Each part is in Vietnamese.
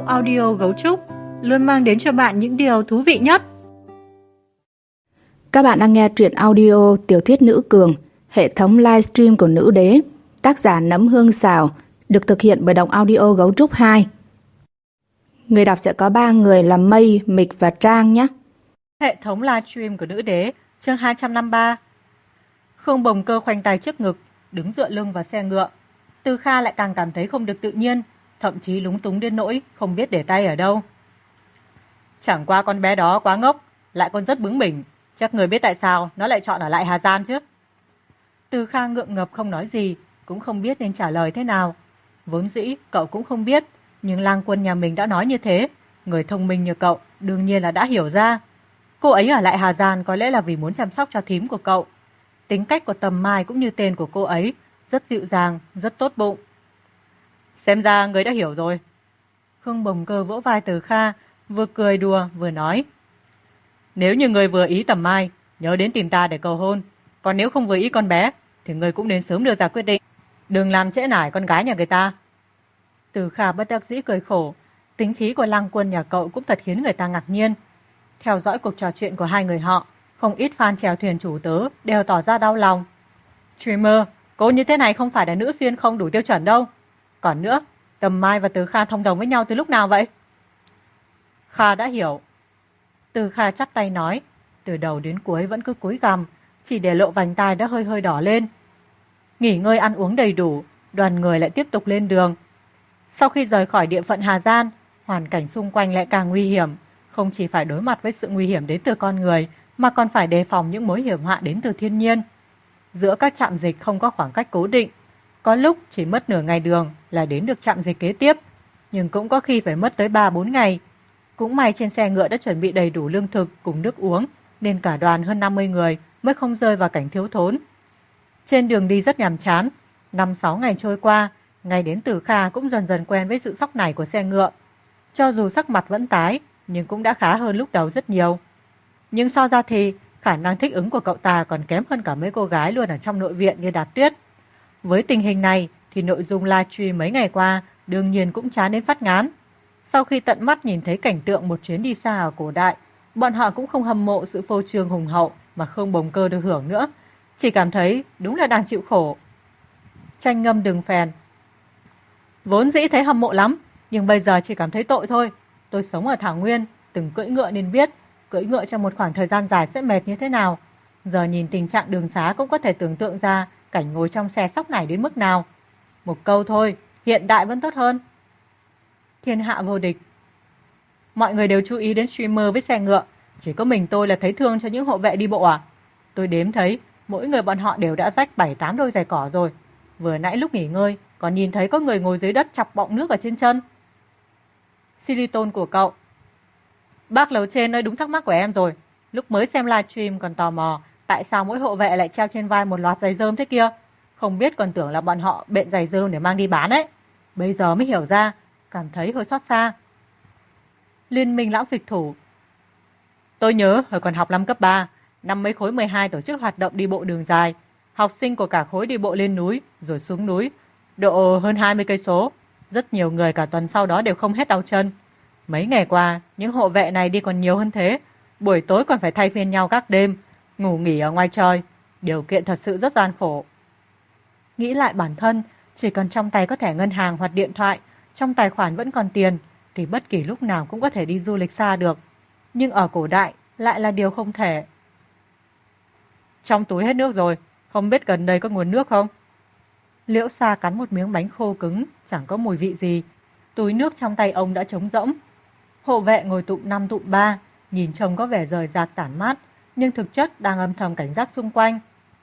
Đọc audio Gấu Trúc luôn mang đến cho bạn những điều thú vị nhất. Các bạn đang nghe truyện audio Tiểu thuyết Nữ Cường, hệ thống livestream của Nữ Đế, tác giả Nấm Hương Xào, được thực hiện bởi Đọc Audio Gấu Trúc 2. Người đọc sẽ có 3 người là Mây, Mịch và Trang nhé. Hệ thống livestream của Nữ Đế, chương 253. Khương Bồng Cơ khoanh tay trước ngực, đứng dựa lưng vào xe ngựa. Từ Kha lại càng cảm thấy không được tự nhiên, thậm chí lúng túng đến nỗi không biết để tay ở đâu. Chẳng qua con bé đó quá ngốc, lại còn rất bướng bỉnh, chắc người biết tại sao nó lại chọn ở lại Hà Giang chứ. Từ Kha ngượng ngập không nói gì, cũng không biết nên trả lời thế nào. Vốn dĩ cậu cũng không biết, nhưng Lang Quân nhà mình đã nói như thế, người thông minh như cậu đương nhiên là đã hiểu ra. Cô ấy ở lại Hà Giang có lẽ là vì muốn chăm sóc cho thím của cậu. Tính cách của Tầm Mai cũng như tên của cô ấy, rất dịu dàng, rất tốt bụng. Xem ra người đã hiểu rồi. Khương Bồng Cơ vỗ vai Từ Kha, vừa cười đùa vừa nói. Nếu như người vừa ý Tầm Mai, nhớ đến tìm ta để cầu hôn. Còn nếu không vừa ý con bé, thì người cũng nên sớm đưa ra quyết định. Đừng làm trễ nải con gái nhà người ta. Từ Kha bất đắc dĩ cười khổ. Tính khí của Lang Quân nhà cậu cũng thật khiến người ta ngạc nhiên. Theo dõi cuộc trò chuyện của hai người họ, không ít fan chèo thuyền chủ tớ đều tỏ ra đau lòng. Streamer, cô như thế này không phải là nữ xuyên không đủ tiêu chuẩn đâu. Còn nữa, Tầm Mai và Từ Kha thông đồng với nhau từ lúc nào vậy? Kha đã hiểu. Từ Kha chắp tay nói, từ đầu đến cuối vẫn cứ cúi gằm, chỉ để lộ vành tai đã hơi hơi đỏ lên. Nghỉ ngơi ăn uống đầy đủ, đoàn người lại tiếp tục lên đường. Sau khi rời khỏi địa phận Hà Giang, hoàn cảnh xung quanh lại càng nguy hiểm, không chỉ phải đối mặt với sự nguy hiểm đến từ con người, mà còn phải đề phòng những mối hiểm họa đến từ thiên nhiên. Giữa các trạm dịch không có khoảng cách cố định, có lúc chỉ mất nửa ngày đường là đến được trạm dịch kế tiếp, nhưng cũng có khi phải mất tới 3-4 ngày. Cũng may trên xe ngựa đã chuẩn bị đầy đủ lương thực cùng nước uống, nên cả đoàn hơn 50 người mới không rơi vào cảnh thiếu thốn. Trên đường đi rất nhàm chán, 5-6 ngày trôi qua, ngay đến Từ Kha cũng dần dần quen với sự sóc này của xe ngựa. Cho dù sắc mặt vẫn tái, nhưng cũng đã khá hơn lúc đầu rất nhiều. Nhưng so ra thì, khả năng thích ứng của cậu ta còn kém hơn cả mấy cô gái luôn ở trong nội viện như Đạt Tuyết. Với tình hình này thì nội dung livestream mấy ngày qua đương nhiên cũng chán đến phát ngán. Sau khi tận mắt nhìn thấy cảnh tượng một chuyến đi xa ở cổ đại, bọn họ cũng không hâm mộ sự phô trương hùng hậu mà Khương Bồng Cơ được hưởng nữa, chỉ cảm thấy đúng là đang chịu khổ. Tranh ngâm đừng phèn. Vốn dĩ thấy hâm mộ lắm, nhưng bây giờ chỉ cảm thấy tội thôi. Tôi sống ở Thảo Nguyên, từng cưỡi ngựa nên biết, cưỡi ngựa trong một khoảng thời gian dài sẽ mệt như thế nào. Giờ nhìn tình trạng đường xá cũng có thể tưởng tượng ra cảnh ngồi trong xe sóc này đến mức nào. Một câu thôi, hiện đại vẫn tốt hơn. Thiên hạ vô địch. Mọi người đều chú ý đến streamer với xe ngựa, chỉ có mình tôi là thấy thương cho những hộ vệ đi bộ à? Tôi đếm thấy, mỗi người bọn họ đều đã rách 7-8 đôi giày cỏ rồi. Vừa nãy lúc nghỉ ngơi, còn nhìn thấy có người ngồi dưới đất chọc bọng nước ở trên chân. Silicon của cậu. Bác lầu trên nói đúng thắc mắc của em rồi. Lúc mới xem livestream còn tò mò, tại sao mỗi hộ vệ lại treo trên vai một loạt giày rơm thế kia? Không biết còn tưởng là bọn họ bện giày rơm để mang đi bán ấy. Bây giờ mới hiểu ra, cảm thấy hơi xót xa. Liên minh lão phịch thủ. Tôi nhớ hồi còn học năm cấp 3, năm mấy khối 12 tổ chức hoạt động đi bộ đường dài. Học sinh của cả khối đi bộ lên núi, rồi xuống núi, độ hơn 20 cây số. Rất nhiều người cả tuần sau đó đều không hết đau chân. Mấy ngày qua, những hộ vệ này đi còn nhiều hơn thế. Buổi tối còn phải thay phiên nhau các đêm, ngủ nghỉ ở ngoài trời. Điều kiện thật sự rất gian khổ. Nghĩ lại bản thân, chỉ cần trong tay có thẻ ngân hàng hoặc điện thoại, trong tài khoản vẫn còn tiền, thì bất kỳ lúc nào cũng có thể đi du lịch xa được. Nhưng ở cổ đại lại là điều không thể. Trong túi hết nước rồi, không biết gần đây có nguồn nước không? Liễu Sa cắn một miếng bánh khô cứng, chẳng có mùi vị gì. Túi nước trong tay ông đã trống rỗng. Hộ vệ ngồi tụm 5 tụm 3, nhìn trông có vẻ rời rạc tản mát, nhưng thực chất đang âm thầm cảnh giác xung quanh.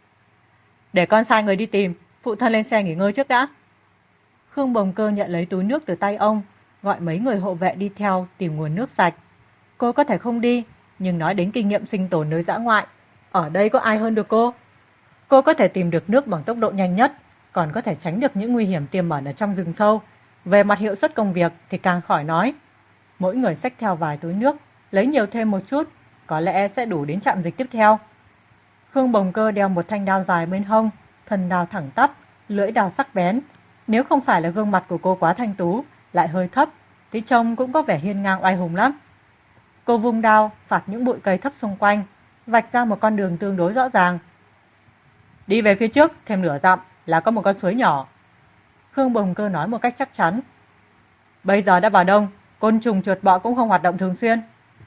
Để con sai người đi tìm, phụ thân lên xe nghỉ ngơi trước đã. Khương Bồng Cơ nhận lấy túi nước từ tay ông, gọi mấy người hộ vệ đi theo tìm nguồn nước sạch. Cô có thể không đi, nhưng nói đến kinh nghiệm sinh tồn nơi dã ngoại, ở đây có ai hơn được cô? Cô có thể tìm được nước bằng tốc độ nhanh nhất, còn có thể tránh được những nguy hiểm tiềm ẩn ở trong rừng sâu. Về mặt hiệu suất công việc thì càng khỏi nói. Mỗi người xách theo vài túi nước, lấy nhiều thêm một chút, có lẽ sẽ đủ đến trạm dịch tiếp theo. Khương Bồng Cơ đeo một thanh đao dài bên hông, thân đao thẳng tắp, lưỡi đao sắc bén. Nếu không phải là gương mặt của cô quá thanh tú, lại hơi thấp, thì trông cũng có vẻ hiên ngang oai hùng lắm. Cô vung đao, phạt những bụi cây thấp xung quanh, vạch ra một con đường tương đối rõ ràng. Đi về phía trước, thêm nửa dặm là có một con suối nhỏ. Khương Bồng Cơ nói một cách chắc chắn. Bây giờ đã vào đông, côn trùng chuột bọ cũng không hoạt động thường xuyên.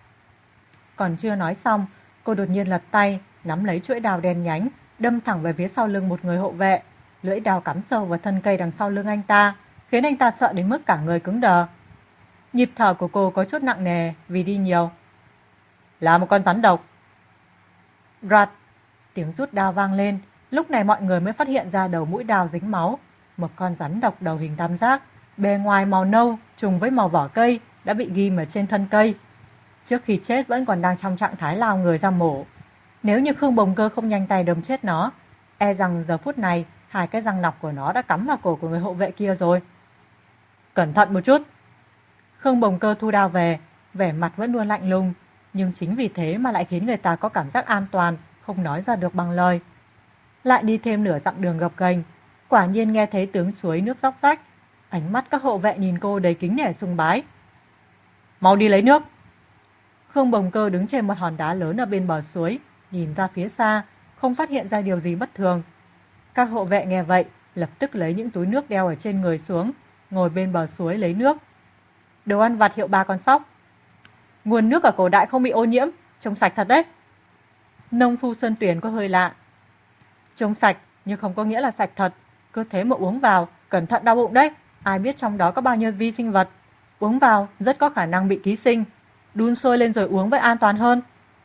Còn chưa nói xong, cô đột nhiên lật tay, nắm lấy chuỗi đào đen nhánh, đâm thẳng về phía sau lưng một người hộ vệ. Lưỡi đào cắm sâu vào thân cây đằng sau lưng anh ta, khiến anh ta sợ đến mức cả người cứng đờ. Nhịp thở của cô có chút nặng nề vì đi nhiều. Là một con rắn độc. Rạt, tiếng rút đao vang lên, lúc này mọi người mới phát hiện ra đầu mũi đao dính máu. Một con rắn độc đầu hình tam giác, bề ngoài màu nâu trùng với màu vỏ cây đã bị ghim ở trên thân cây. Trước khi chết vẫn còn đang trong trạng thái lao người ra mổ. Nếu như Khương Bồng Cơ không nhanh tay đâm chết nó, e rằng giờ phút này hai cái răng nọc của nó đã cắm vào cổ của người hộ vệ kia rồi. Cẩn thận một chút. Khương Bồng Cơ thu đao về, vẻ mặt vẫn luôn lạnh lùng, nhưng chính vì thế mà lại khiến người ta có cảm giác an toàn, không nói ra được bằng lời. Lại đi thêm nửa dặm đường gập ghềnh, quả nhiên nghe thấy tiếng suối nước róc rách. Ánh mắt các hộ vệ nhìn cô đầy kính nể sùng bái. Mau đi lấy nước. Khương Bồng Cơ đứng trên một hòn đá lớn ở bên bờ suối, nhìn ra phía xa, không phát hiện ra điều gì bất thường. Các hộ vệ nghe vậy, lập tức lấy những túi nước đeo ở trên người xuống, ngồi bên bờ suối lấy nước. Đồ ăn vặt hiệu 3 con sóc. Nguồn nước ở cổ đại không bị ô nhiễm, trông sạch thật đấy. Nông phu Sơn Tuyền có hơi lạ. Trông sạch nhưng không có nghĩa là sạch thật, cứ thế mà uống vào, cẩn thận đau bụng đấy, ai biết trong đó có bao nhiêu vi sinh vật. Uống vào rất có khả năng bị ký sinh, đun sôi lên rồi uống vẫn an toàn hơn.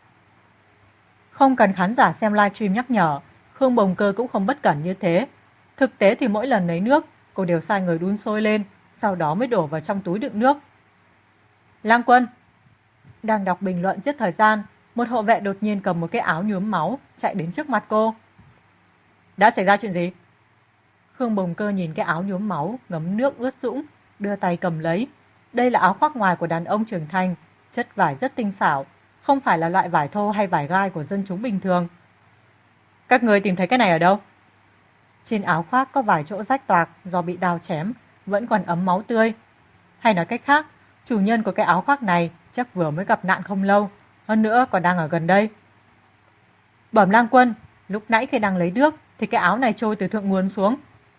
Không cần khán giả xem livestream nhắc nhở, Khương Bồng Cơ cũng không bất cẩn như thế. Thực tế thì mỗi lần lấy nước, cô đều sai người đun sôi lên, sau đó mới đổ vào trong túi đựng nước. Lang Quân đang đọc bình luận giết thời gian, một hộ vệ đột nhiên cầm một cái áo nhuốm máu chạy đến trước mặt cô. Đã xảy ra chuyện gì? Khương Bồng Cơ nhìn cái áo nhuốm máu ngấm nước ướt sũng, đưa tay cầm lấy. Đây là áo khoác ngoài của đàn ông trưởng thành, chất vải rất tinh xảo, không phải là loại vải thô hay vải gai của dân chúng bình thường. Các người tìm thấy cái này ở đâu? Trên áo khoác có vài chỗ rách toạc do bị đao chém, vẫn còn ấm máu tươi. Hay nói cách khác, chủ nhân của cái áo khoác này chắc vừa mới gặp nạn không lâu, hơn nữa còn đang ở gần đây. Bẩm Lang Quân, lúc nãy khi đang lấy nước thì cái áo này trôi từ thượng nguồn xuống.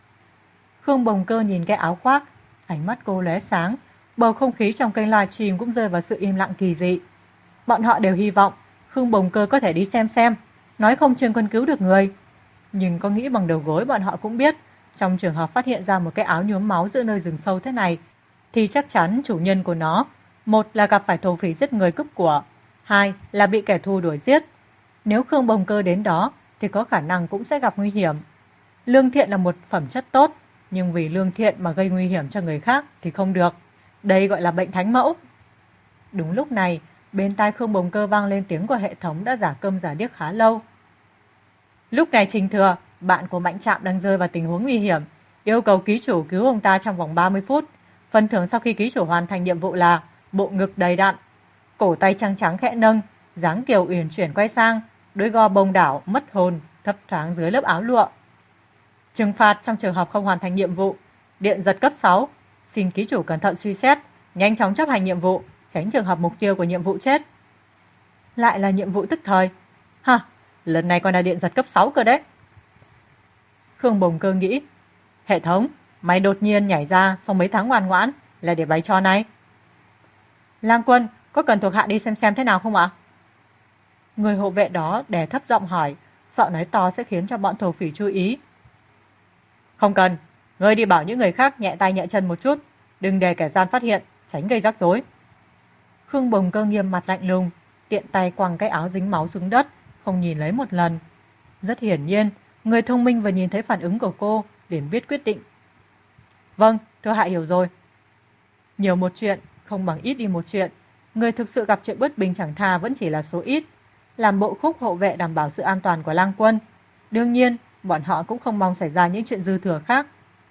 Khương Bồng Cơ nhìn cái áo khoác, ánh mắt cô lóe sáng, bầu không khí trong kênh livestream cũng rơi vào sự im lặng kỳ dị. Bọn họ đều hy vọng Khương Bồng Cơ có thể đi xem, nói không chừng còn cứu được người. Nhưng có nghĩ bằng đầu gối bọn họ cũng biết, trong trường hợp phát hiện ra một cái áo nhuốm máu giữa nơi rừng sâu thế này, thì chắc chắn chủ nhân của nó, một là gặp phải thổ phỉ giết người cướp của, hai là bị kẻ thù đuổi giết. Nếu Khương Bồng Cơ đến đó thì có khả năng cũng sẽ gặp nguy hiểm. Lương thiện là một phẩm chất tốt, nhưng vì lương thiện mà gây nguy hiểm cho người khác thì không được. Đây gọi là bệnh thánh mẫu. Đúng lúc này, bên tai Khương Bồng Cơ vang lên tiếng của hệ thống đã giả câm giả điếc khá lâu. Lúc này Trình Thừa, bạn của Mạnh Trạm đang rơi vào tình huống nguy hiểm, yêu cầu ký chủ cứu ông ta trong vòng 30 phút. Phần thưởng sau khi ký chủ hoàn thành nhiệm vụ là bộ ngực đầy đặn, cổ tay trắng trắng khẽ nâng, dáng kiều uyển chuyển quay sang, đôi go bông đảo mất hồn thấp thoáng dưới lớp áo lụa. Trừng phạt trong trường hợp không hoàn thành nhiệm vụ, điện giật cấp 6, xin ký chủ cẩn thận suy xét, nhanh chóng chấp hành nhiệm vụ, tránh trường hợp mục tiêu của nhiệm vụ chết. Lại là nhiệm vụ tức thời. Ha, lần này còn là điện giật cấp 6 cơ đấy. Khương Bồng Cơ nghĩ, hệ thống, mày đột nhiên nhảy ra sau mấy tháng ngoan ngoãn là để bày trò này. Lang Quân, có cần thuộc hạ đi xem thế nào không ạ? Người hộ vệ đó đè thấp giọng hỏi, sợ nói to sẽ khiến cho bọn thổ phỉ chú ý. Không cần, ngươi đi bảo những người khác nhẹ tay nhẹ chân một chút, đừng để kẻ gian phát hiện, tránh gây rắc rối. Khương Bồng Cơ nghiêm mặt lạnh lùng, tiện tay quăng cái áo dính máu xuống đất, không nhìn lấy một lần. Rất hiển nhiên, người thông minh vừa nhìn thấy phản ứng của cô, liền biết quyết định. Vâng, thưa hạ hiểu rồi. Nhiều một chuyện, không bằng ít đi một chuyện. Người thực sự gặp chuyện bất bình chẳng tha vẫn chỉ là số ít. Làm bộ khúc hộ vệ đảm bảo sự an toàn của Lang Quân. Đương nhiên, bọn họ cũng không mong xảy ra những chuyện dư thừa khác.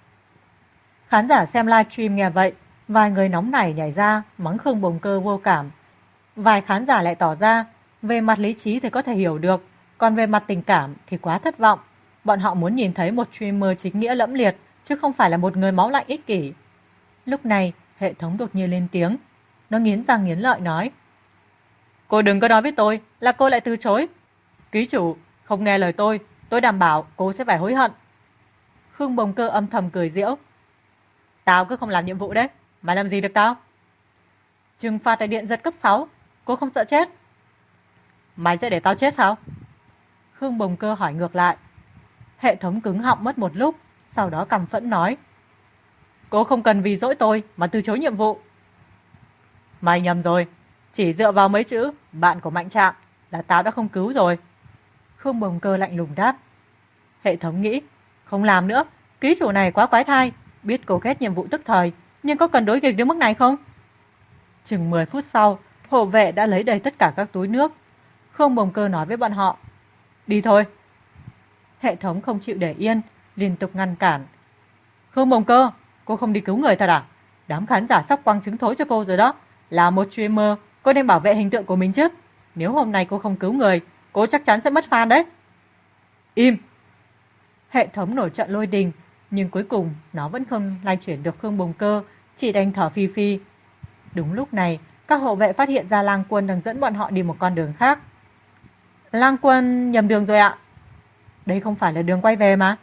Khán giả xem livestream nghe vậy, vài người nóng nảy nhảy ra, mắng Khương Bồng Cơ vô cảm. Vài khán giả lại tỏ ra, về mặt lý trí thì có thể hiểu được, còn về mặt tình cảm thì quá thất vọng. Bọn họ muốn nhìn thấy một streamer chính nghĩa lẫm liệt, chứ không phải là một người máu lạnh ích kỷ. Lúc này, Hệ thống đột nhiên lên tiếng. Nó nghiến răng nghiến lợi nói. Cô đừng có nói với tôi là cô lại từ chối. Ký chủ, không nghe lời tôi đảm bảo cô sẽ phải hối hận. Khương Bồng Cơ âm thầm cười giễu. Tao cứ không làm nhiệm vụ đấy, mà làm gì được tao? Trừng phạt tại điện giật cấp 6, cô không sợ chết? Mày sẽ để tao chết sao? Khương Bồng Cơ hỏi ngược lại. Hệ thống cứng họng mất một lúc, sau đó căm phẫn nói. Cô không cần vì dỗi tôi mà từ chối nhiệm vụ. Mày nhầm rồi, chỉ dựa vào mấy chữ bạn của Mạnh Trạm là tao đã không cứu rồi. Khương Bồng Cơ lạnh lùng đáp. Hệ thống nghĩ, không làm nữa, ký chủ này quá quái thai, biết cô ghét nhiệm vụ tức thời, nhưng có cần đối nghịch đến mức này không? Chừng 10 phút sau, hộ vệ đã lấy đầy tất cả các túi nước. Khương Bồng Cơ nói với bọn họ, đi thôi. Hệ thống không chịu để yên, liên tục ngăn cản. Khương Bồng Cơ, cô không đi cứu người thật à? Đám khán giả sắp quăng trứng thối cho cô rồi đó. Là một streamer, cô nên bảo vệ hình tượng của mình chứ. Nếu hôm nay cô không cứu người, cô chắc chắn sẽ mất fan đấy. Im! Hệ thống nổi trận lôi đình, nhưng cuối cùng nó vẫn không lay chuyển được Khương Bồng Cơ, chỉ đành thở phi phi. Đúng lúc này, các hộ vệ phát hiện ra Lang Quân đang dẫn bọn họ đi một con đường khác. Lang Quân nhầm đường rồi ạ. Đây không phải là đường quay về mà.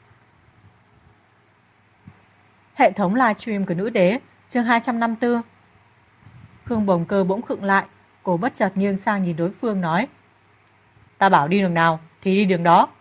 Hệ thống livestream của nữ đế, chương 254. Khương Bồng Cơ bỗng khựng lại, cô bất chợt nghiêng sang nhìn đối phương nói. Ta bảo đi đường nào thì đi đường đó.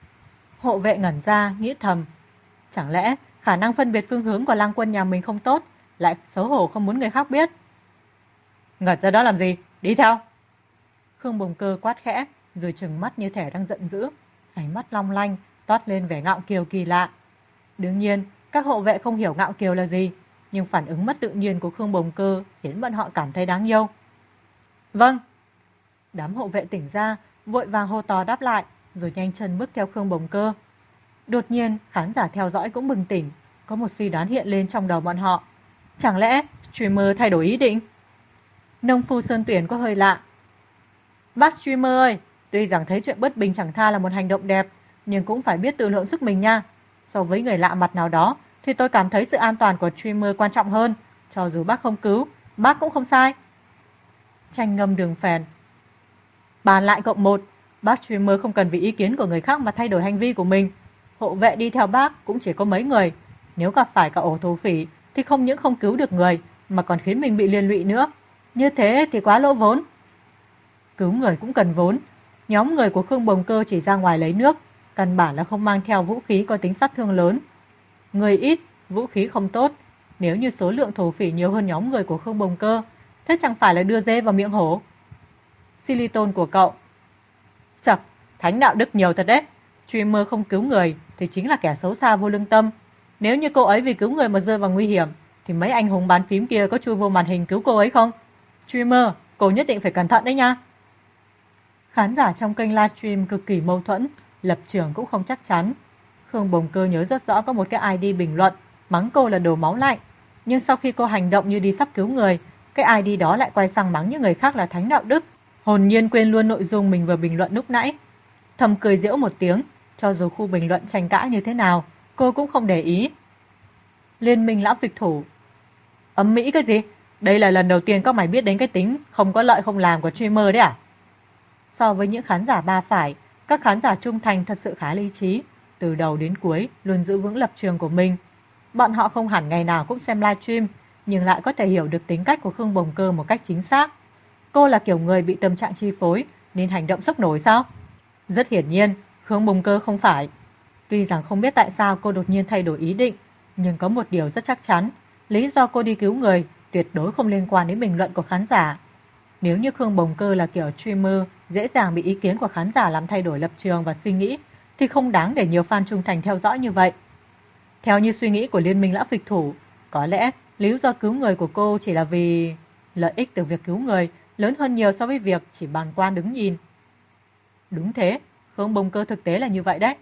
Hộ vệ ngẩn ra, nghĩ thầm. Chẳng lẽ khả năng phân biệt phương hướng của Lang Quân nhà mình không tốt, lại xấu hổ không muốn người khác biết? Ngẩn ra đó làm gì? Đi theo! Khương Bồng Cơ quát khẽ, rồi trừng mắt như thể đang giận dữ. Ánh mắt long lanh, toát lên vẻ ngạo kiều kỳ lạ. Đương nhiên, các hộ vệ không hiểu ngạo kiều là gì, nhưng phản ứng mất tự nhiên của Khương Bồng Cơ khiến bọn họ cảm thấy đáng yêu. Vâng! Đám hộ vệ tỉnh ra, vội vàng hô to đáp lại, rồi nhanh chân bước theo Khương Bồng Cơ. Đột nhiên, khán giả theo dõi cũng bừng tỉnh, có một suy đoán hiện lên trong đầu bọn họ. Chẳng lẽ streamer thay đổi ý định? Nông phu Sơn Tuyển có hơi lạ. Bác streamer ơi, tuy rằng thấy chuyện bất bình chẳng tha là một hành động đẹp, nhưng cũng phải biết tự lượng sức mình nha. So với người lạ mặt nào đó, thì tôi cảm thấy sự an toàn của streamer quan trọng hơn. Cho dù bác không cứu, bác cũng không sai. Tranh ngâm đường phèn. Bàn lại cộng 1, bác streamer không cần vì ý kiến của người khác mà thay đổi hành vi của mình. Hộ vệ đi theo bác cũng chỉ có mấy người. Nếu gặp phải cả ổ thổ phỉ thì không những không cứu được người, mà còn khiến mình bị liên lụy nữa. Như thế thì quá lỗ vốn. Cứu người cũng cần vốn. Nhóm người của Khương Bồng Cơ chỉ ra ngoài lấy nước, căn bản là không mang theo vũ khí có tính sát thương lớn. Người ít, vũ khí không tốt. Nếu như số lượng thổ phỉ nhiều hơn nhóm người của Khương Bồng Cơ, thế chẳng phải là đưa dê vào miệng hổ. Xiliton của cậu. Chậc, thánh đạo đức nhiều thật đấy. Streamer không cứu người thì chính là kẻ xấu xa vô lương tâm. Nếu như cô ấy vì cứu người mà rơi vào nguy hiểm, thì mấy anh hùng bán phím kia có chui vô màn hình cứu cô ấy không? Streamer, cô nhất định phải cẩn thận đấy nha. Khán giả trong kênh livestream cực kỳ mâu thuẫn, lập trường cũng không chắc chắn. Khương Bồng Cơ nhớ rất rõ có một cái ID bình luận mắng cô là đồ máu lạnh, nhưng sau khi cô hành động như đi sắp cứu người, cái ID đó lại quay sang mắng những người khác là thánh đạo đức, hồn nhiên quên luôn nội dung mình vừa bình luận lúc nãy. Thầm cười giễu một tiếng, cho dù khu bình luận tranh cãi như thế nào, cô cũng không để ý. Liên minh lão phịch thủ. Ấm mỹ cái gì? Đây là lần đầu tiên các mày biết đến cái tính không có lợi không làm của streamer đấy à? So với những khán giả ba phải, các khán giả trung thành thật sự khá lý trí, từ đầu đến cuối luôn giữ vững lập trường của mình. Bọn họ không hẳn ngày nào cũng xem livestream, nhưng lại có thể hiểu được tính cách của Khương Bồng Cơ một cách chính xác. Cô là kiểu người bị tâm trạng chi phối nên hành động sốc nổi sao? Rất hiển nhiên, Khương Bồng Cơ không phải. Tuy rằng không biết tại sao cô đột nhiên thay đổi ý định, nhưng có một điều rất chắc chắn, lý do cô đi cứu người tuyệt đối không liên quan đến bình luận của khán giả. Nếu như Khương Bồng Cơ là kiểu streamer dễ dàng bị ý kiến của khán giả làm thay đổi lập trường và suy nghĩ, thì không đáng để nhiều fan trung thành theo dõi như vậy. Theo như suy nghĩ của Liên minh lão phịch thủ, có lẽ lý do cứu người của cô chỉ là vì lợi ích từ việc cứu người lớn hơn nhiều so với việc chỉ bàng quan đứng nhìn. Đúng thế, Khương Bồng Cơ thực tế là như vậy đấy.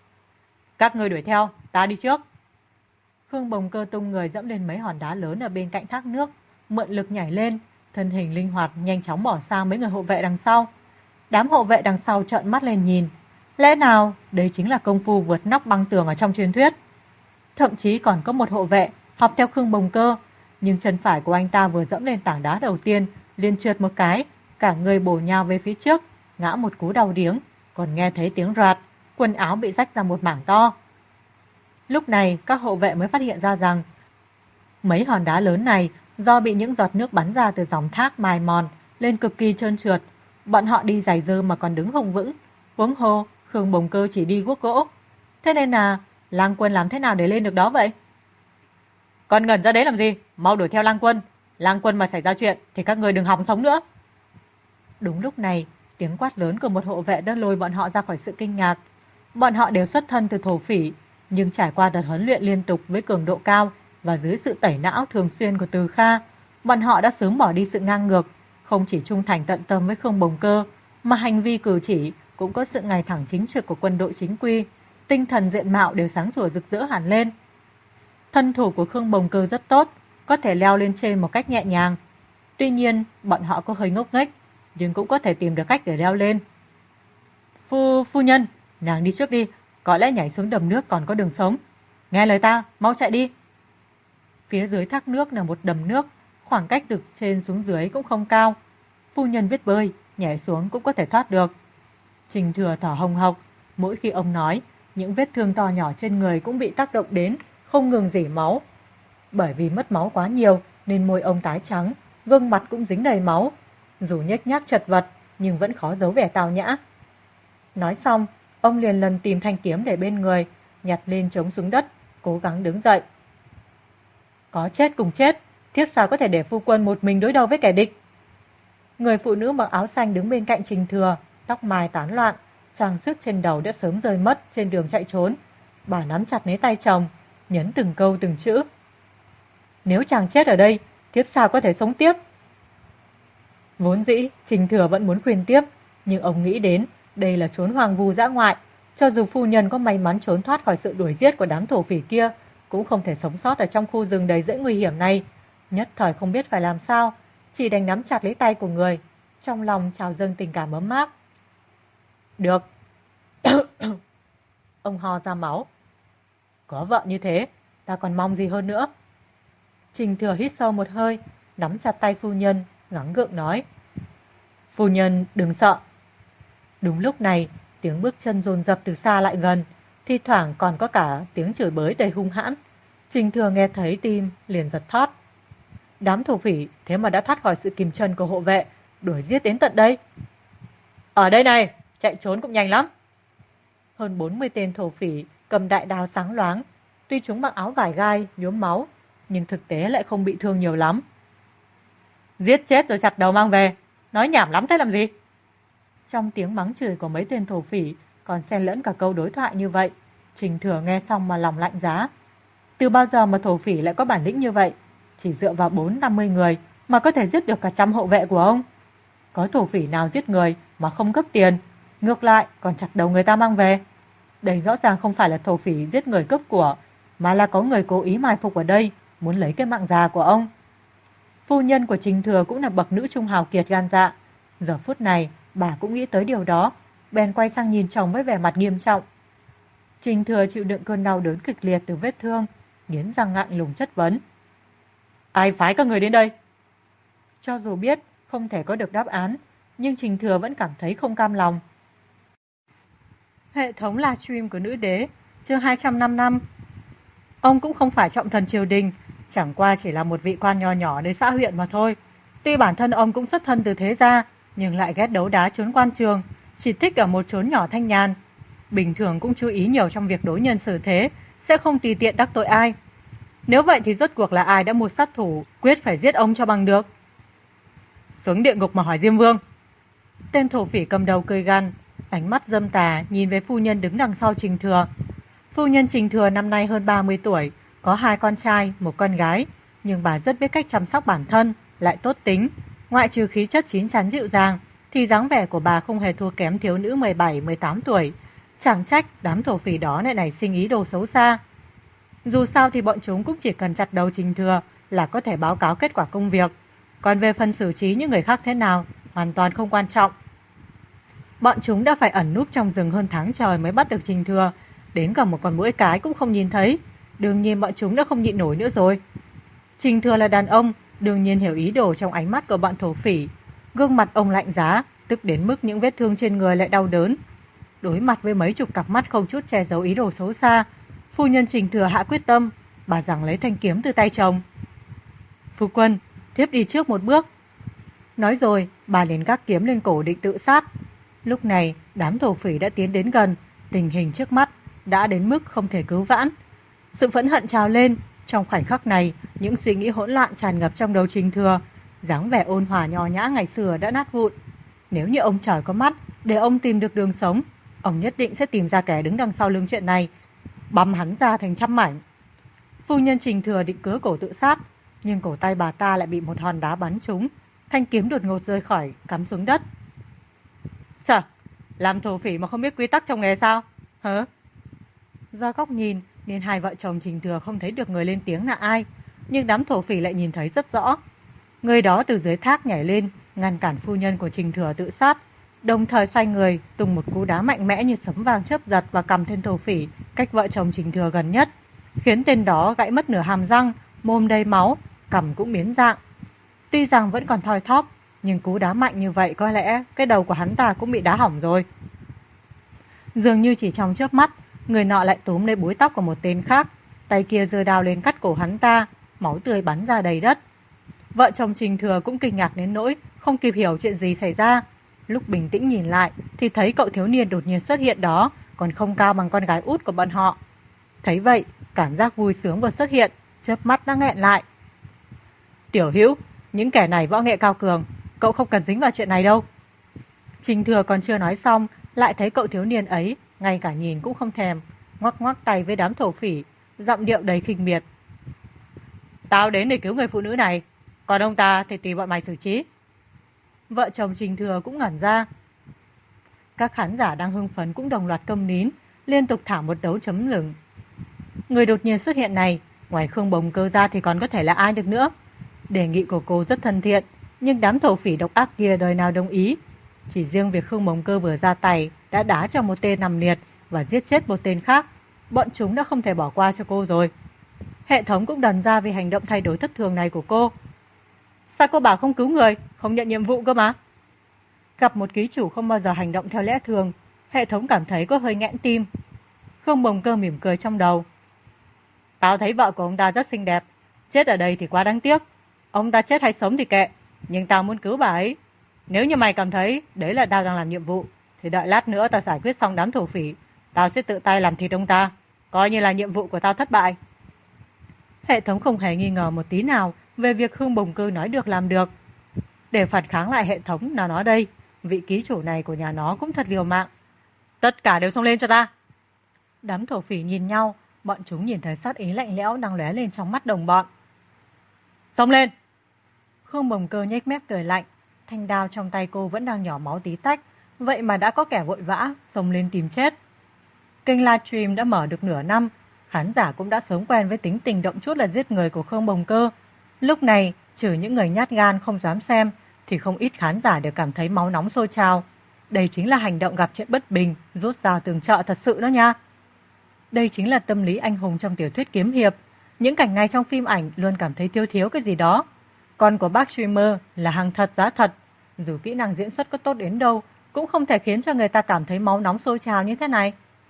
Các người đuổi theo, ta đi trước. Khương Bồng Cơ tung người dẫm lên mấy hòn đá lớn ở bên cạnh thác nước, mượn lực nhảy lên, thân hình linh hoạt nhanh chóng bỏ sang mấy người hộ vệ đằng sau. Đám hộ vệ đằng sau trợn mắt lên nhìn. Lẽ nào đây chính là công phu vượt nóc băng tường ở trong truyền thuyết? Thậm chí còn có một hộ vệ học theo Khương Bồng Cơ, nhưng chân phải của anh ta vừa dẫm lên tảng đá đầu tiên, liền trượt một cái, cả người bổ nhào về phía trước, ngã một cú đau điếng, còn nghe thấy tiếng rạt, quần áo bị rách ra một mảng to. Lúc này, các hộ vệ mới phát hiện ra rằng mấy hòn đá lớn này do bị những giọt nước bắn ra từ dòng thác mài mòn lên cực kỳ trơn trượt, bọn họ đi giày dơ mà còn đứng không vững, huống hồ Khương Bồng Cơ chỉ đi guốc gỗ. Thế nên là Lang Quân làm thế nào để lên được đó vậy? Còn ngẩn ra đấy làm gì? Mau đuổi theo Lang Quân. Lang Quân mà xảy ra chuyện thì các người đừng hòng sống nữa. Đúng lúc này, tiếng quát lớn của một hộ vệ đã lôi bọn họ ra khỏi sự kinh ngạc. Bọn họ đều xuất thân từ thổ phỉ, nhưng trải qua đợt huấn luyện liên tục với cường độ cao và dưới sự tẩy não thường xuyên của Từ Kha, bọn họ đã sớm bỏ đi sự ngang ngược, không chỉ trung thành tận tâm với Khương Bồng Cơ, mà hành vi cử chỉ cũng có sự ngày thẳng chính trực của quân đội chính quy, tinh thần diện mạo đều sáng sủa rực rỡ hẳn lên. Thân thủ của Khương Bồng Cơ rất tốt, có thể leo lên trên một cách nhẹ nhàng. Tuy nhiên, bọn họ có hơi ngốc nghếch, nhưng cũng có thể tìm được cách để leo lên. Phu nhân, nàng đi trước đi, có lẽ nhảy xuống đầm nước còn có đường sống. Nghe lời ta, mau chạy đi. Phía dưới thác nước là một đầm nước, khoảng cách từ trên xuống dưới cũng không cao. Phu nhân biết bơi, nhảy xuống cũng có thể thoát được. Trình Thừa thở hồng hộc, mỗi khi ông nói, những vết thương to nhỏ trên người cũng bị tác động đến, không ngừng rỉ máu. Bởi vì mất máu quá nhiều nên môi ông tái trắng, gương mặt cũng dính đầy máu. Dù nhếch nhác chật vật nhưng vẫn khó giấu vẻ tào nhã. Nói xong, ông liền lần tìm thanh kiếm để bên người, nhặt lên chống xuống đất, cố gắng đứng dậy. Có chết cùng chết, thiếp sao có thể để phu quân một mình đối đầu với kẻ địch. Người phụ nữ mặc áo xanh đứng bên cạnh Trình Thừa, tóc mai tán loạn, trang sức trên đầu đã sớm rơi mất trên đường chạy trốn. Bà nắm chặt lấy tay chồng, nhấn từng câu từng chữ. Nếu chàng chết ở đây, thiếp sao có thể sống tiếp? Vốn dĩ, Trình Thừa vẫn muốn khuyên tiếp, nhưng ông nghĩ đến đây là chốn hoang vu dã ngoại. Cho dù phu nhân có may mắn trốn thoát khỏi sự đuổi giết của đám thổ phỉ kia, cũng không thể sống sót ở trong khu rừng đầy rẫy nguy hiểm này. Nhất thời không biết phải làm sao, chỉ đành nắm chặt lấy tay của người, trong lòng trào dâng tình cảm ấm áp. Được. Ông ho ra máu. Có vợ như thế, ta còn mong gì hơn nữa. Trình Thừa hít sâu một hơi, nắm chặt tay phu nhân, gắng gượng nói. Phu nhân đừng sợ. Đúng lúc này, tiếng bước chân dồn dập từ xa lại gần, thi thoảng còn có cả tiếng chửi bới đầy hung hãn. Trình Thừa nghe thấy tim liền giật thót. Đám thổ phỉ thế mà đã thoát khỏi sự kìm chân của hộ vệ, đuổi giết đến tận đây. Ở đây này, chạy trốn cũng nhanh lắm. Hơn 40 tên thổ phỉ cầm đại đao sáng loáng, tuy chúng mặc áo vải gai nhuốm máu, nhưng thực tế lại không bị thương nhiều lắm. Giết chết rồi chặt đầu mang về, nói nhảm lắm thế làm gì? Trong tiếng mắng chửi của mấy tên thổ phỉ còn xen lẫn cả câu đối thoại như vậy, Trình Thừa nghe xong mà lòng lạnh giá. Từ bao giờ mà thổ phỉ lại có bản lĩnh như vậy? Chỉ dựa vào 4-50 người mà có thể giết được cả trăm hộ vệ của ông. Có thổ phỉ nào giết người mà không cướp tiền, ngược lại còn chặt đầu người ta mang về? Đây rõ ràng không phải là thổ phỉ giết người cướp của, mà là có người cố ý mai phục ở đây, muốn lấy cái mạng già của ông. Phu nhân của Trình Thừa cũng là bậc nữ trung hào kiệt gan dạ. Giờ phút này, bà cũng nghĩ tới điều đó, bèn quay sang nhìn chồng với vẻ mặt nghiêm trọng. Trình Thừa chịu đựng cơn đau đớn kịch liệt từ vết thương, nghiến răng ngạnh lùng chất vấn. Ai phái các người đến đây? Cho dù biết không thể có được đáp án, nhưng Trình Thừa vẫn cảm thấy không cam lòng. Hệ thống livestream của Nữ Đế, chương 255. Ông cũng không phải trọng thần triều đình, chẳng qua chỉ là một vị quan nho nhỏ nơi xã huyện mà thôi. Tuy bản thân ông cũng xuất thân từ thế gia, nhưng lại ghét đấu đá trốn quan trường, chỉ thích ở một chốn nhỏ thanh nhàn. Bình thường cũng chú ý nhiều trong việc đối nhân xử thế, sẽ không tùy tiện đắc tội ai. Nếu vậy thì rốt cuộc là ai đã một sát thủ quyết phải giết ông cho bằng được? Xuống địa ngục mà hỏi Diêm Vương. Tên thổ phỉ cầm đầu cười gằn, ánh mắt dâm tà nhìn về phu nhân đứng đằng sau Trình Thừa. Phu nhân Trình Thừa năm nay hơn 30 tuổi, có 2 con trai, 1 con gái, nhưng bà rất biết cách chăm sóc bản thân, lại tốt tính. Ngoại trừ khí chất chín chắn dịu dàng, thì dáng vẻ của bà không hề thua kém thiếu nữ 17-18 tuổi. Chẳng trách đám thổ phỉ đó lại nảy sinh ý đồ xấu xa. Dù sao thì bọn chúng cũng chỉ cần chặt đầu Trình Thừa là có thể báo cáo kết quả công việc. Còn về phần xử trí những người khác thế nào, hoàn toàn không quan trọng. Bọn chúng đã phải ẩn núp trong rừng hơn tháng trời mới bắt được Trình Thừa, đến cả một con muỗi cái cũng không nhìn thấy. Đương nhiên bọn chúng đã không nhịn nổi nữa rồi. Trình Thừa là đàn ông, đương nhiên hiểu ý đồ trong ánh mắt của bọn thổ phỉ. Gương mặt ông lạnh giá, tức đến mức những vết thương trên người lại đau đớn. Đối mặt với mấy chục cặp mắt không chút che giấu ý đồ xấu xa, phu nhân Trình Thừa hạ quyết tâm, bà giằng lấy thanh kiếm từ tay chồng. Phu quân, thiếp đi trước một bước. Nói rồi, bà liền gác kiếm lên cổ định tự sát. Lúc này, đám thổ phỉ đã tiến đến gần, tình hình trước mắt đã đến mức không thể cứu vãn. Sự phẫn hận trào lên, trong khoảnh khắc này, những suy nghĩ hỗn loạn tràn ngập trong đầu Trình Thừa, dáng vẻ ôn hòa nho nhã ngày xưa đã nát vụn. Nếu như ông trời có mắt, để ông tìm được đường sống, ông nhất định sẽ tìm ra kẻ đứng đằng sau lưng chuyện này, băm hắn ra thành trăm mảnh. Phu nhân Trình Thừa định cứa cổ tự sát, nhưng cổ tay bà ta lại bị một hòn đá bắn trúng, thanh kiếm đột ngột rơi khỏi, cắm xuống đất. Chà, làm thổ phỉ mà không biết quy tắc trong nghề sao? Hả? Do góc nhìn nên hai vợ chồng Trình Thừa không thấy được người lên tiếng là ai, nhưng đám thổ phỉ lại nhìn thấy rất rõ. Người đó từ dưới thác nhảy lên, ngăn cản phu nhân của Trình Thừa tự sát, đồng thời xoay người tung một cú đá mạnh mẽ như sấm vàng chớp giật vào cằm tên thổ phỉ cách vợ chồng Trình Thừa gần nhất, khiến tên đó gãy mất nửa hàm răng, mồm đầy máu, cằm cũng biến dạng. Tuy rằng vẫn còn thoi thóp, nhưng cú đá mạnh như vậy có lẽ cái đầu của hắn ta cũng bị đá hỏng rồi. Dường như chỉ trong chớp mắt, người nọ lại túm lấy búi tóc của một tên khác, tay kia giơ đao lên cắt cổ hắn ta, máu tươi bắn ra đầy đất. Vợ chồng Trình Thừa cũng kinh ngạc đến nỗi không kịp hiểu chuyện gì xảy ra. Lúc bình tĩnh nhìn lại thì thấy cậu thiếu niên đột nhiên xuất hiện đó còn không cao bằng con gái út của bọn họ. Thấy vậy, cảm giác vui sướng vừa xuất hiện, chớp mắt đã nghẹn lại. Tiểu Hữu, những kẻ này võ nghệ cao cường, cậu không cần dính vào chuyện này đâu. Trình Thừa còn chưa nói xong, lại thấy cậu thiếu niên ấy, ngay cả nhìn cũng không thèm, ngoắc ngoắc tay với đám thổ phỉ, giọng điệu đầy khinh miệt. Tao đến để cứu người phụ nữ này, còn ông ta thì tùy bọn mày xử trí. Vợ chồng Trình Thừa cũng ngẩn ra. Các khán giả đang hưng phấn cũng đồng loạt câm nín, liên tục thả một đấu chấm lửng. Người đột nhiên xuất hiện này, ngoài Khương Bồng Cơ ra thì còn có thể là ai được nữa. Đề nghị của cô rất thân thiện, nhưng đám thổ phỉ độc ác kia đời nào đồng ý. Chỉ riêng việc Khương Bồng Cơ vừa ra tay đã đá cho một tên nằm liệt và giết chết một tên khác, bọn chúng đã không thể bỏ qua cho cô rồi. Hệ thống cũng đần ra vì hành động thay đổi thất thường này của cô. Sao cô bảo không cứu người, không nhận nhiệm vụ cơ mà? Gặp một ký chủ không bao giờ hành động theo lẽ thường, hệ thống cảm thấy có hơi nghẽn tim. Khương Bồng Cơ mỉm cười trong đầu. Tao thấy vợ của ông ta rất xinh đẹp, chết ở đây thì quá đáng tiếc. Ông ta chết hay sống thì kệ, nhưng tao muốn cứu bà ấy. Nếu như mày cảm thấy đấy là tao đang làm nhiệm vụ, thì đợi lát nữa tao giải quyết xong đám thổ phỉ, tao sẽ tự tay làm thịt ông ta, coi như là nhiệm vụ của tao thất bại. Hệ thống không hề nghi ngờ một tí nào về việc Khương Bồng Cơ nói được làm được. Để phản kháng lại hệ thống nào nó đây, vị ký chủ này của nhà nó cũng thật liều mạng. Tất cả đều xông lên cho ta. Đám thổ phỉ nhìn nhau, bọn chúng nhìn thấy sát ý lạnh lẽo đang lóe lên trong mắt đồng bọn. Xông lên! Khương Bồng Cơ nhếch mép cười lạnh, thanh đao trong tay cô vẫn đang nhỏ máu tí tách, vậy mà đã có kẻ vội vã xông lên tìm chết. Kênh livestream đã mở được nửa năm, khán giả cũng đã sớm quen với tính tình động chút là giết người của Khương Bồng Cơ. Lúc này, trừ những người nhát gan không dám xem, thì không ít khán giả đều cảm thấy máu nóng sôi trào. Đây chính là hành động gặp chuyện bất bình, rút ra tường trợ thật sự đó nha. Đây chính là tâm lý anh hùng trong tiểu thuyết kiếm hiệp. Những cảnh này trong phim ảnh luôn cảm thấy thiếu cái gì đó. Con của bác streamer là hàng thật giá thật, dù kỹ năng diễn xuất có tốt đến đâu, cũng không thể khiến cho người ta cảm thấy máu nóng sôi trào như thế này.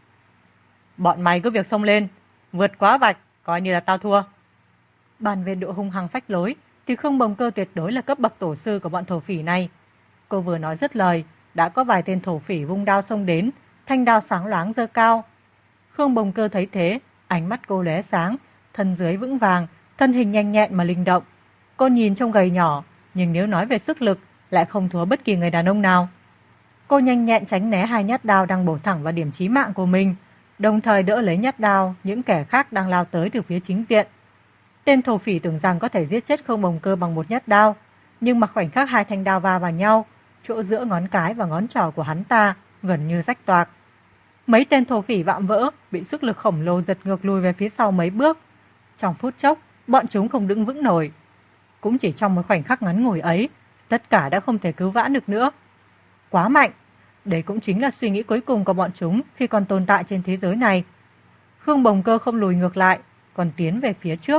Bọn mày cứ việc xông lên, vượt quá vạch, coi như là tao thua. Bàn về độ hung hăng phách lối, thì Khương Bồng Cơ tuyệt đối là cấp bậc tổ sư của bọn thổ phỉ này. Cô vừa nói dứt lời, đã có vài tên thổ phỉ vung đao xông đến, thanh đao sáng loáng giơ cao. Khương Bồng Cơ thấy thế, ánh mắt cô lóe sáng, thân dưới vững vàng, thân hình nhanh nhẹn mà linh động. Cô nhìn trông gầy nhỏ, nhưng nếu nói về sức lực, lại không thua bất kỳ người đàn ông nào. Cô nhanh nhẹn tránh né hai nhát đao đang bổ thẳng vào điểm chí mạng của mình, đồng thời đỡ lấy nhát đao những kẻ khác đang lao tới từ phía chính diện. Tên thổ phỉ tưởng rằng có thể giết chết Khương Bồng Cơ bằng một nhát đao, nhưng mà khoảnh khắc hai thanh đao va vào nhau, chỗ giữa ngón cái và ngón trỏ của hắn ta gần như rách toạc. Mấy tên thổ phỉ vạm vỡ bị sức lực khổng lồ giật ngược lùi về phía sau mấy bước. Trong phút chốc, bọn chúng không đứng vững nổi. Cũng chỉ trong một khoảnh khắc ngắn ngủi ấy, tất cả đã không thể cứu vãn được nữa. Quá mạnh! Đấy cũng chính là suy nghĩ cuối cùng của bọn chúng khi còn tồn tại trên thế giới này. Khương Bồng Cơ không lùi ngược lại, còn tiến về phía trước.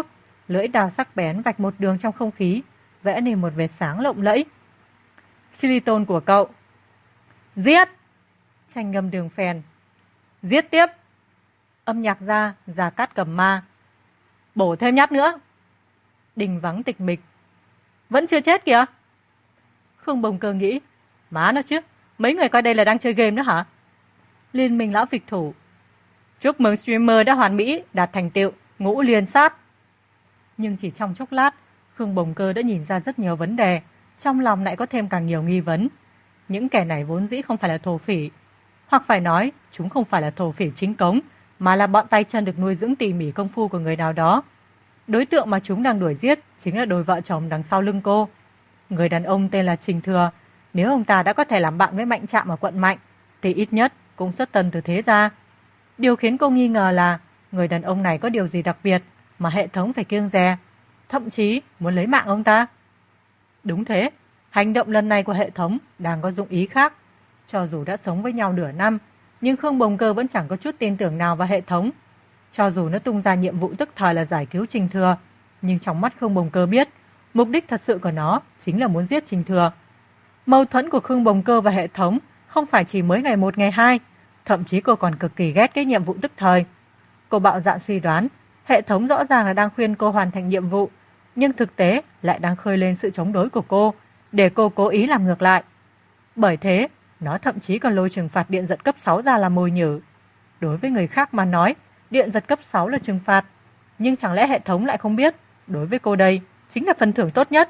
lưỡi đao sắc bén vạch một đường trong không khí, vẽ nên một vệt sáng lộng lẫy. Xiliton của cậu. Giết! Tranh ngâm đường phèn. Giết tiếp! Âm nhạc ra, Gia Cát cầm ma. Bổ thêm nhát nữa. Đình vắng tịch mịch. Vẫn chưa chết kìa. Khương Bồng Cơ nghĩ, má nó chứ, mấy người coi đây là đang chơi game nữa hả? Liên minh lão phịch thủ. Chúc mừng streamer đã hoàn mỹ, đạt thành tựu, ngũ liên sát. Nhưng chỉ trong chốc lát, Khương Bồng Cơ đã nhìn ra rất nhiều vấn đề, trong lòng lại có thêm càng nhiều nghi vấn. Những kẻ này vốn dĩ không phải là thổ phỉ, hoặc phải nói chúng không phải là thổ phỉ chính cống, mà là bọn tay chân được nuôi dưỡng tỉ mỉ công phu của người nào đó. Đối tượng mà chúng đang đuổi giết chính là đôi vợ chồng đằng sau lưng cô. Người đàn ông tên là Trình Thừa, nếu ông ta đã có thể làm bạn với Mạnh Trạm ở quận Mạnh, thì ít nhất cũng xuất thân từ thế gia. Điều khiến cô nghi ngờ là người đàn ông này có điều gì đặc biệt mà hệ thống phải kiêng dè, thậm chí muốn lấy mạng ông ta. Đúng thế, hành động lần này của hệ thống đang có dụng ý khác. Cho dù đã sống với nhau nửa năm, nhưng Khương Bồng Cơ vẫn chẳng có chút tin tưởng nào vào hệ thống. Cho dù nó tung ra nhiệm vụ tức thời là giải cứu Trình Thừa, nhưng trong mắt Khương Bồng Cơ biết, mục đích thật sự của nó chính là muốn giết Trình Thừa. Mâu thuẫn của Khương Bồng Cơ và hệ thống không phải chỉ mới ngày 1 ngày 2, thậm chí cô còn cực kỳ ghét cái nhiệm vụ tức thời. Cô bạo dạn suy đoán, hệ thống rõ ràng là đang khuyên cô hoàn thành nhiệm vụ, nhưng thực tế lại đang khơi lên sự chống đối của cô, để cô cố ý làm ngược lại. Bởi thế, nó thậm chí còn lôi trừng phạt điện giật cấp 6 ra làm mồi nhử. Đối với người khác mà nói, điện giật cấp 6 là trừng phạt, nhưng chẳng lẽ hệ thống lại không biết, đối với cô đây chính là phần thưởng tốt nhất.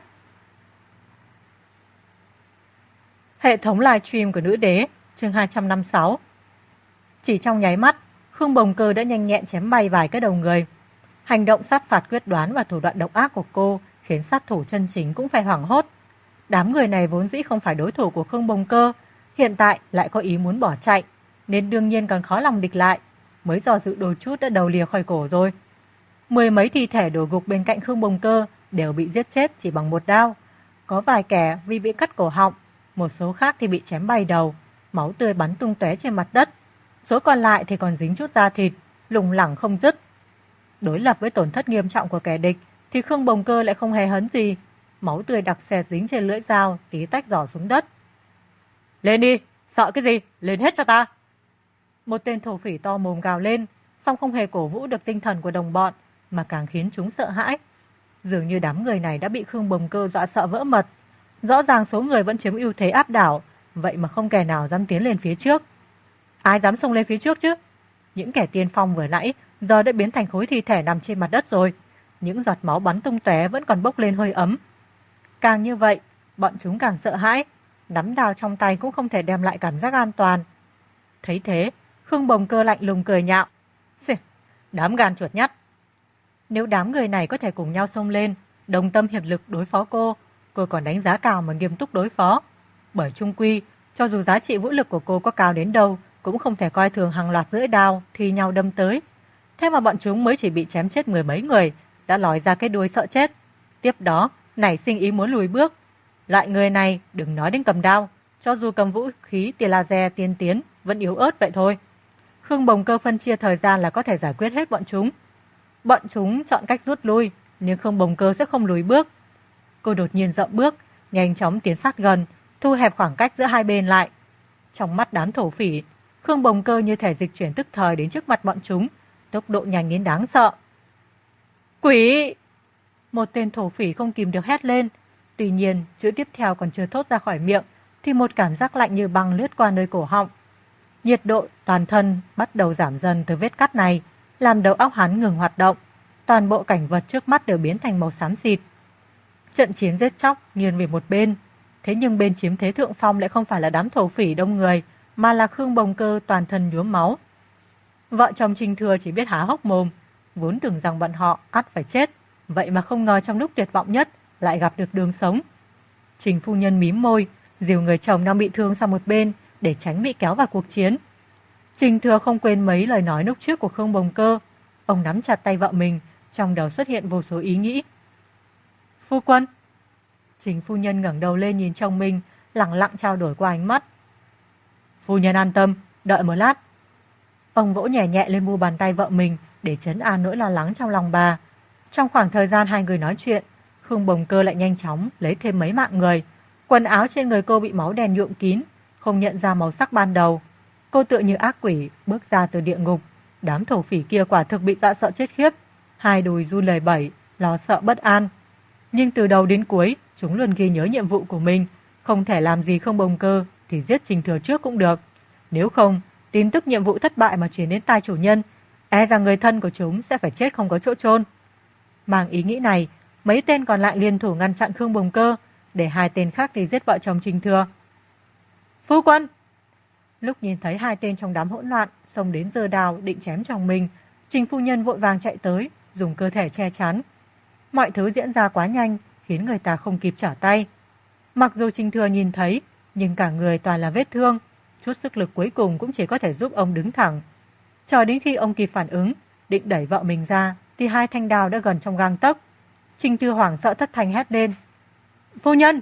Hệ thống livestream của nữ đế, chương 256. Chỉ trong nháy mắt, Khương Bồng Cơ đã nhanh nhẹn chém bay vài cái đầu người. Hành động sát phạt quyết đoán và thủ đoạn độc ác của cô khiến sát thủ chân chính cũng phải hoảng hốt. Đám người này vốn dĩ không phải đối thủ của Khương Bồng Cơ, hiện tại lại có ý muốn bỏ chạy, nên đương nhiên còn khó lòng địch lại, mới do dự đôi chút đã đầu lìa khỏi cổ rồi. 10 mấy thi thể đổ gục bên cạnh Khương Bồng Cơ đều bị giết chết chỉ bằng một đao. Có vài kẻ vì bị cắt cổ họng, một số khác thì bị chém bay đầu, máu tươi bắn tung tóe trên mặt đất. Số còn lại thì còn dính chút da thịt, lủng lẳng không dứt. Đối lập với tổn thất nghiêm trọng của kẻ địch thì Khương Bồng Cơ lại không hề hấn gì. Máu tươi đặc sệt dính trên lưỡi dao, tí tách rỏ xuống đất. Lên đi, sợ cái gì, lên hết cho ta. Một tên thổ phỉ to mồm gào lên, song không hề cổ vũ được tinh thần của đồng bọn, mà càng khiến chúng sợ hãi. Dường như đám người này đã bị Khương Bồng Cơ dọa sợ vỡ mật. Rõ ràng số người vẫn chiếm ưu thế áp đảo, vậy mà không kẻ nào dám tiến lên phía trước. Ai dám xông lên phía trước chứ? Những kẻ tiên phong vừa nãy giờ đã biến thành khối thi thể nằm trên mặt đất rồi. Những giọt máu bắn tung tóe vẫn còn bốc lên hơi ấm. Càng như vậy, bọn chúng càng sợ hãi, nắm đao trong tay cũng không thể đem lại cảm giác an toàn. Thấy thế, Khương Bồng Cơ lạnh lùng cười nhạo. Đám gan chuột nhắt. Nếu đám người này có thể cùng nhau xông lên, đồng tâm hiệp lực đối phó cô còn đánh giá cao mà nghiêm túc đối phó. Bởi chung quy, cho dù giá trị vũ lực của cô có cao đến đâu, cũng không thể coi thường hàng loạt lưỡi đao thì nhau đâm tới. Thế mà bọn chúng mới chỉ bị chém chết 10 mấy người, đã lòi ra cái đuôi sợ chết. Tiếp đó, nảy sinh ý muốn lùi bước. Loại người này đừng nói đến cầm đao, cho dù cầm vũ khí tia laser tiên tiến vẫn yếu ớt vậy thôi. Khương Bồng Cơ phân chia thời gian là có thể giải quyết hết bọn chúng. Bọn chúng chọn cách rút lui, nhưng Khương Bồng Cơ sẽ không lùi bước. Cô đột nhiên dậm bước, nhanh chóng tiến sát gần, thu hẹp khoảng cách giữa hai bên lại. Trong mắt đám thổ phỉ, Khương Bồng Cơ như thể dịch chuyển tức thời đến trước mặt bọn chúng, tốc độ nhanh đến đáng sợ. Quỷ! Một tên thổ phỉ không kìm được hét lên. Tuy nhiên, chữ tiếp theo còn chưa thốt ra khỏi miệng, thì một cảm giác lạnh như băng lướt qua nơi cổ họng. Nhiệt độ toàn thân bắt đầu giảm dần từ vết cắt này, làm đầu óc hắn ngừng hoạt động. Toàn bộ cảnh vật trước mắt đều biến thành màu xám xịt. Trận chiến giết chóc nghiêng về một bên, thế nhưng bên chiếm thế thượng phong lại không phải là đám thổ phỉ đông người, mà là Khương Bồng Cơ toàn thân nhuốm máu. Vợ chồng Trình Thừa chỉ biết há hốc mồm, vốn tưởng rằng bọn họ ắt phải chết, vậy mà không ngờ trong lúc tuyệt vọng nhất lại gặp được đường sống. Trình phu nhân mím môi, dìu người chồng đang bị thương sang một bên để tránh bị kéo vào cuộc chiến. Trình Thừa không quên mấy lời nói lúc trước của Khương Bồng Cơ. Ông nắm chặt tay vợ mình, trong đầu xuất hiện vô số ý nghĩ. Phu quân. Trình phu nhân ngẩng đầu lên nhìn chồng mình, lẳng lặng trao đổi qua ánh mắt. Phu nhân an tâm, đợi một lát. Ông vỗ nhẹ nhẹ lên mu bàn tay vợ mình để trấn an nỗi lo lắng trong lòng bà. Trong khoảng thời gian hai người nói chuyện, Khương Bồng Cơ lại nhanh chóng lấy thêm mấy mạng người. Quần áo trên người cô bị máu đen nhuộm kín, không nhận ra màu sắc ban đầu. Cô tựa như ác quỷ bước ra từ địa ngục. Đám thổ phỉ kia quả thực bị dọa sợ chết khiếp, hai đùi run lẩy bẩy, lo sợ bất an. Nhưng từ đầu đến cuối, chúng luôn ghi nhớ nhiệm vụ của mình, không thể làm gì Khương Bồng Cơ thì giết Trình Thừa trước cũng được. Nếu không, tin tức nhiệm vụ thất bại mà truyền đến tai chủ nhân, e rằng người thân của chúng sẽ phải chết không có chỗ chôn. Mang ý nghĩ này, mấy tên còn lại liên thủ ngăn chặn Khương Bồng Cơ, để hai tên khác đi giết vợ chồng Trình Thừa. Phu quân! Lúc nhìn thấy hai tên trong đám hỗn loạn xông đến giơ đao định chém chồng mình, Trình phu nhân vội vàng chạy tới, dùng cơ thể che chắn. Mọi thứ diễn ra quá nhanh, khiến người ta không kịp trở tay. Mặc dù Trình Thừa nhìn thấy, nhưng cả người toàn là vết thương, chút sức lực cuối cùng cũng chỉ có thể giúp ông đứng thẳng. Chờ đến khi ông kịp phản ứng, định đẩy vợ mình ra, thì hai thanh đao đã gần trong gang tấc. Trình Thừa hoảng sợ thất thanh hét lên: Phu nhân!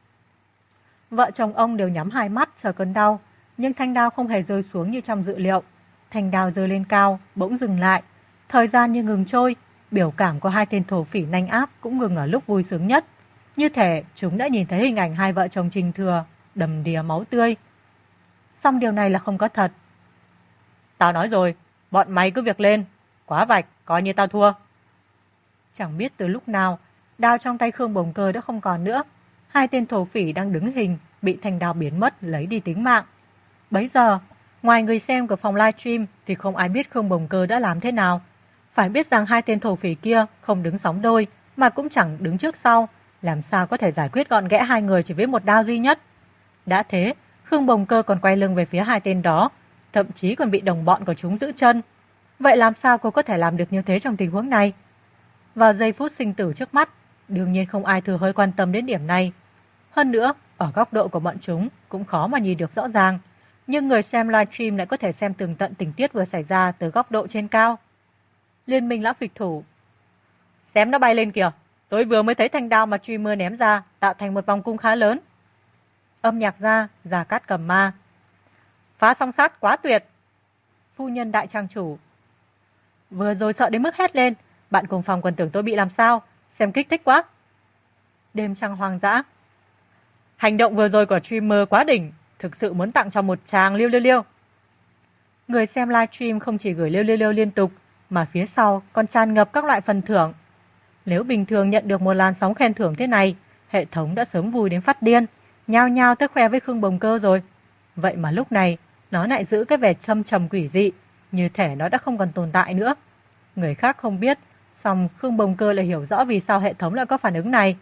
Vợ chồng ông đều nhắm hai mắt chờ cơn đau, nhưng thanh đao không hề rơi xuống như trong dự liệu. Thanh đao rơi lên cao, bỗng dừng lại. Thời gian như ngừng trôi, biểu cảm của hai tên thổ phỉ nanh ác cũng ngừng ở lúc vui sướng nhất. Như thể chúng đã nhìn thấy hình ảnh hai vợ chồng Trình Thừa đầm đìa máu tươi. Song điều này là không có thật. Tao nói rồi, bọn mày cứ việc lên, quá vạch, coi như tao thua. Chẳng biết từ lúc nào, đao trong tay Khương Bồng Cơ đã không còn nữa. Hai tên thổ phỉ đang đứng hình, bị thanh đao biến mất lấy đi tính mạng. Bấy giờ, ngoài người xem của phòng livestream thì không ai biết Khương Bồng Cơ đã làm thế nào. Phải biết rằng hai tên thổ phỉ kia không đứng sóng đôi, mà cũng chẳng đứng trước sau, làm sao có thể giải quyết gọn ghẽ hai người chỉ với một đao duy nhất. Đã thế, Khương Bồng Cơ còn quay lưng về phía hai tên đó, thậm chí còn bị đồng bọn của chúng giữ chân. Vậy làm sao cô có thể làm được như thế trong tình huống này? Vào giây phút sinh tử trước mắt, đương nhiên không ai thừa hơi quan tâm đến điểm này. Hơn nữa, ở góc độ của bọn chúng cũng khó mà nhìn được rõ ràng, nhưng người xem livestream lại có thể xem tường tận tình tiết vừa xảy ra từ góc độ trên cao. Liên minh lão phịch thủ: Xem nó bay lên kìa, tôi vừa mới thấy thanh đao mà streamer ném ra tạo thành một vòng cung khá lớn. Âm nhạc ra, Gia Cát Cầm Ma: Phá song sát quá tuyệt. Phu nhân đại trang chủ: Vừa rồi sợ đến mức hét lên, bạn cùng phòng còn tưởng tôi bị làm sao, xem kích thích quá. Đêm trăng hoang dã: Hành động vừa rồi của streamer quá đỉnh, thực sự muốn tặng cho một tràng liêu liêu liêu. Người xem livestream không chỉ gửi liêu liêu liêu liên tục, mà phía sau còn tràn ngập các loại phần thưởng. Nếu bình thường nhận được một làn sóng khen thưởng thế này, hệ thống đã sớm vui đến phát điên, nhao nhao tới khoe với Khương Bồng Cơ rồi. Vậy mà lúc này, nó lại giữ cái vẻ thâm trầm quỷ dị, như thể nó đã không còn tồn tại nữa. Người khác không biết, song Khương Bồng Cơ lại hiểu rõ vì sao hệ thống lại có phản ứng này.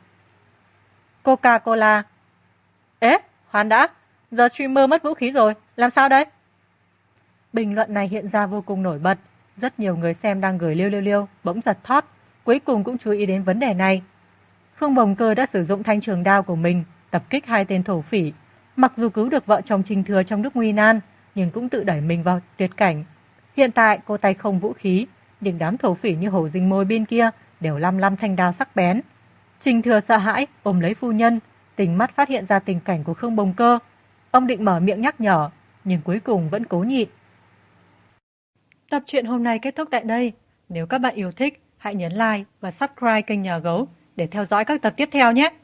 Coca-Cola: Ế, khoan đã, giờ streamer mất vũ khí rồi, làm sao đây? Bình luận này hiện ra vô cùng nổi bật, rất nhiều người xem đang gửi liêu liêu liêu, bỗng giật thót, cuối cùng cũng chú ý đến vấn đề này. Khương Bồng Cơ đã sử dụng thanh trường đao của mình, tập kích hai tên thổ phỉ. Mặc dù cứu được vợ chồng Trình Thừa trong lúc nguy nan, nhưng cũng tự đẩy mình vào tuyệt cảnh. Hiện tại cô tay không vũ khí, nhưng đám thổ phỉ như hổ rình mồi bên kia đều lăm lăm thanh đao sắc bén. Trình Thừa sợ hãi, ôm lấy phu nhân, tình mắt phát hiện ra tình cảnh của Khương Bồng Cơ. Ông định mở miệng nhắc nhở, nhưng cuối cùng vẫn cố nhịn. Tập truyện hôm nay kết thúc tại đây. Nếu các bạn yêu thích, hãy nhấn like và subscribe kênh Nhà Gấu để theo dõi các tập tiếp theo nhé.